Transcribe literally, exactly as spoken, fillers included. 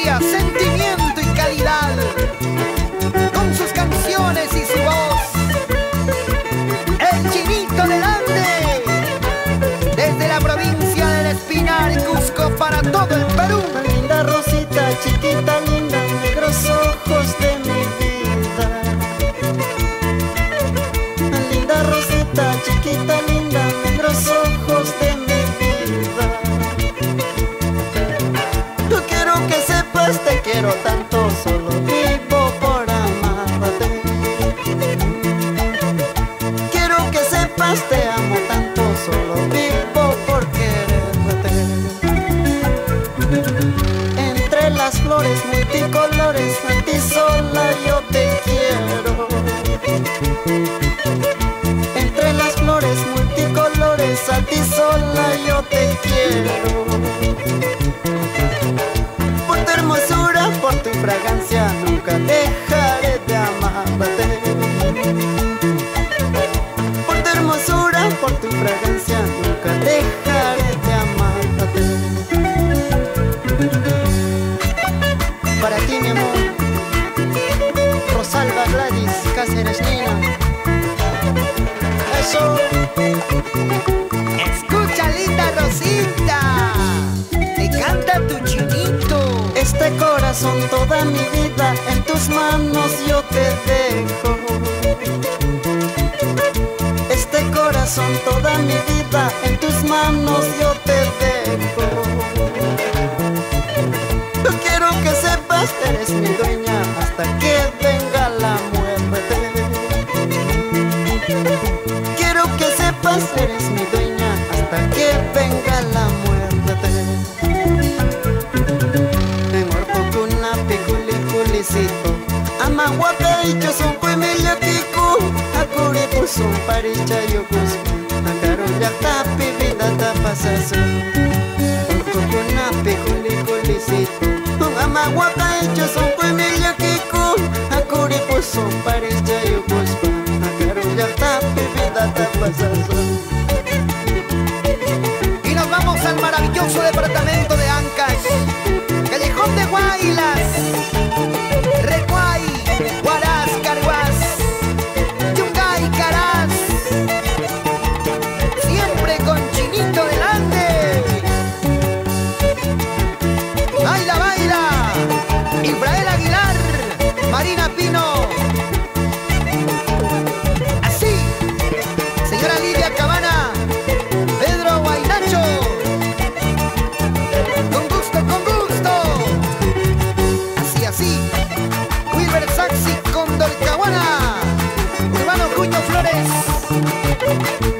esencia, sentimiento y calidad, con sus canciones y su voz. El Chinito del Ande, desde la provincia del Espinar, Cusco, para todo el Perú. Linda Rosita, chiquita, linda, negros ojos de mi vida. Linda Rosita, chiquita, linda, negros ojos de mi vida. Yo quiero que sepas, te quiero tanto, solo vivo por amarte. Quiero que sepas, te amo tanto, solo vivo por quererte. Entre las flores multicolores, a ti sola yo te quiero. Entre las flores multicolores, a ti sola yo te quiero. Por tu hermosura, por tu fragancia, nunca dejaré de amarte. Por tu hermosura, por tu fragancia, nunca dejaré de amarte. Para ti, mi amor, Rosalba, Gladys, Cáceres, Nina. Eso. Escucha, linda Rosita, te canta tu Chinito. Este corazón, toda mi vida, en tus manos yo te dejo. Este corazón, toda mi vida, en tus manos yo te dejo. Yo quiero que sepas, eres mi dueña hasta que venga la muerte. Quiero que sepas, eres mi dueña hasta que venga la muerte. Memorpokuna pikuli kulisito, amahuape y yo son puemilla kiku, akuri pusun paricha yo kusku, akaruya tapi vida tapasasu. Memorpokuna pikuli kulisito, amahuape y yo son puemilla kiku, akuri pusun paricha yo kusku, akaruya tapi vida tapasasu. Y nos vamos al maravilloso departamento de Ancash, Callejón de Guaylas, Recuay, Huaraz, Carhuaz, Yungay, Caraz, siempre con Chinito del Ande. Baila, baila, Israel Aguilar, Marina Pino. Así, señora Lidia Cabana, Pedro Guaynacho. Con gusto, con gusto. Así, así. Wilber Saxi con Dolcahuana. Urbano Cuño Flores.